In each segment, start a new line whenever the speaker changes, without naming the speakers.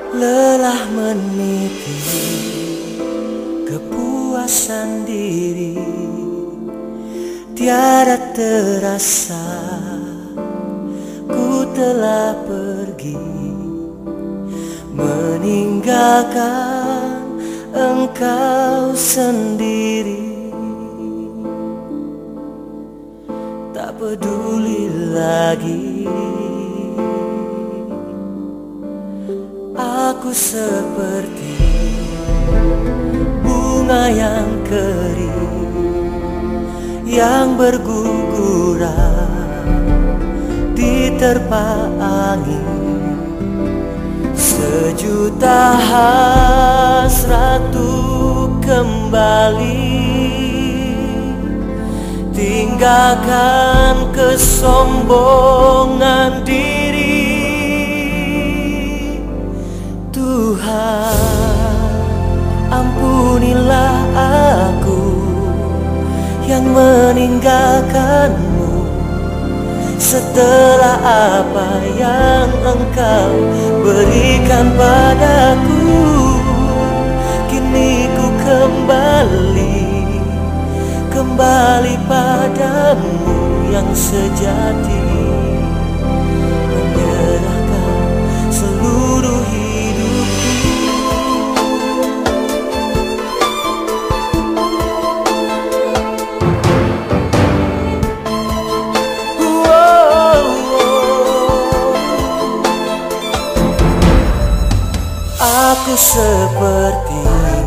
Lelah meniti kepuasan diri, tiada terasa ku telah pergi, meninggalkan engkau sendiri. Tak peduli lagi, aku seperti bunga yang kering, yang berguguran diterpa angin. Sejuta hasrat untuk kembali, tinggalkan kesombongan diri. Tuhan, ampunilah aku yang meninggalkanmu. Setelah apa yang engkau berikan padaku, kini ku kembali padamu yang sejati, menyerahkan seluruh hidupku. Aku seperti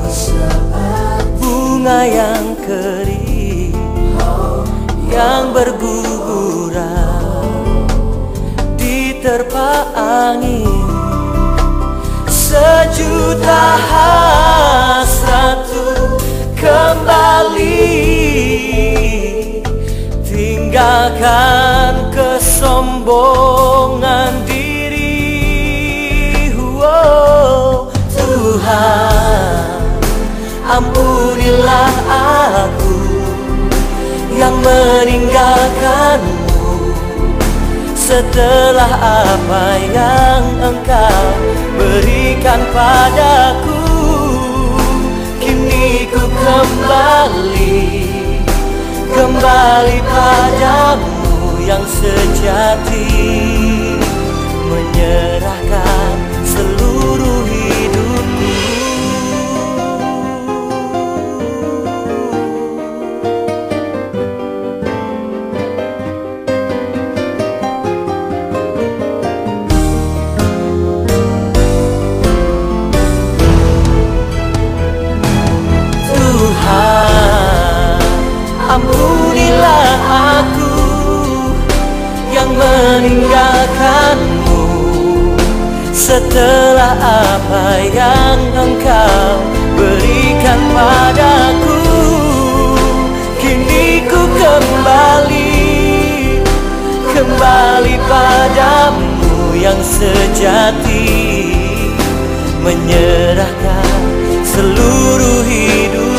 bunga yang kering, yang berguguran diterpa angin. Sejuta hasrat untuk kembali, tinggalkan kesombongan diri. Tuhan, ampunilah aku yang meninggalkanmu. Setelah apa yang engkau berikan padaku, kini ku kembali padamu yang sejati, menyerahkan seluruh hidupku. Tuhan, ampunilah aku yang meninggalkanmu. Setelah apa yang engkau berikan padaku, kini ku kembali padamu yang sejati, menyerahkan seluruh hidup.